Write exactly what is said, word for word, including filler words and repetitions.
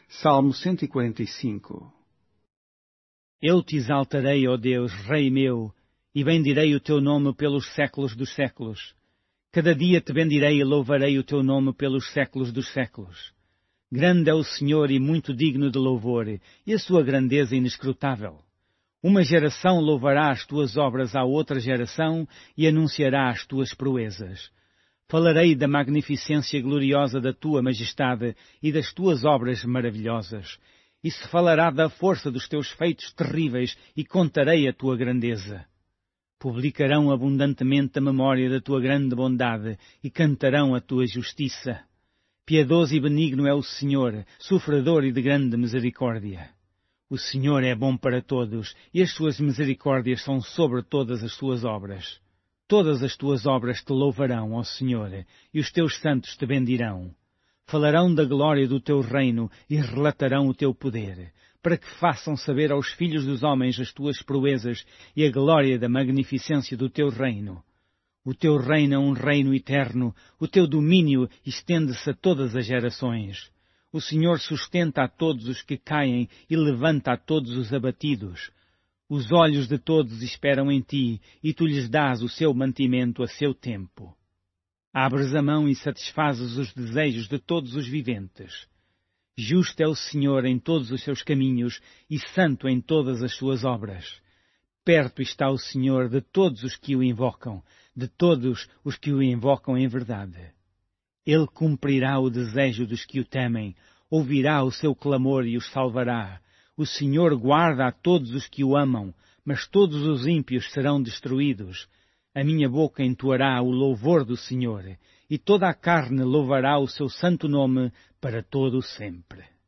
Salmo cento e quarenta e cinco. Eu te exaltarei, ó Deus, Rei meu, e bendirei o teu nome pelos séculos dos séculos. Cada dia te bendirei e louvarei o teu nome pelos séculos dos séculos. Grande é o Senhor e muito digno de louvor, e a sua grandeza inescrutável. Uma geração louvará as tuas obras à outra geração e anunciará as tuas proezas. Falarei da magnificência gloriosa da tua majestade e das tuas obras maravilhosas. E se falará da força dos teus feitos terríveis e contarei a tua grandeza. Publicarão abundantemente a memória da tua grande bondade e cantarão a tua justiça. Piedoso e benigno é o Senhor, sofredor e de grande misericórdia. O Senhor é bom para todos e as suas misericórdias são sobre todas as suas obras. Todas as tuas obras te louvarão, ó Senhor, e os teus santos te bendirão. Falarão da glória do teu reino e relatarão o teu poder, para que façam saber aos filhos dos homens as tuas proezas e a glória da magnificência do teu reino. O teu reino é um reino eterno, o teu domínio estende-se a todas as gerações. O Senhor sustenta a todos os que caem e levanta a todos os abatidos. Os olhos de todos esperam em ti, e tu lhes dás o seu mantimento a seu tempo. Abres a mão e satisfazes os desejos de todos os viventes. Justo é o Senhor em todos os seus caminhos, e santo em todas as suas obras. Perto está o Senhor de todos os que o invocam, de todos os que o invocam em verdade. Ele cumprirá o desejo dos que o temem, ouvirá o seu clamor e os salvará. O Senhor guarda a todos os que o amam, mas todos os ímpios serão destruídos. A minha boca entoará o louvor do Senhor, e toda a carne louvará o seu santo nome para todo o sempre.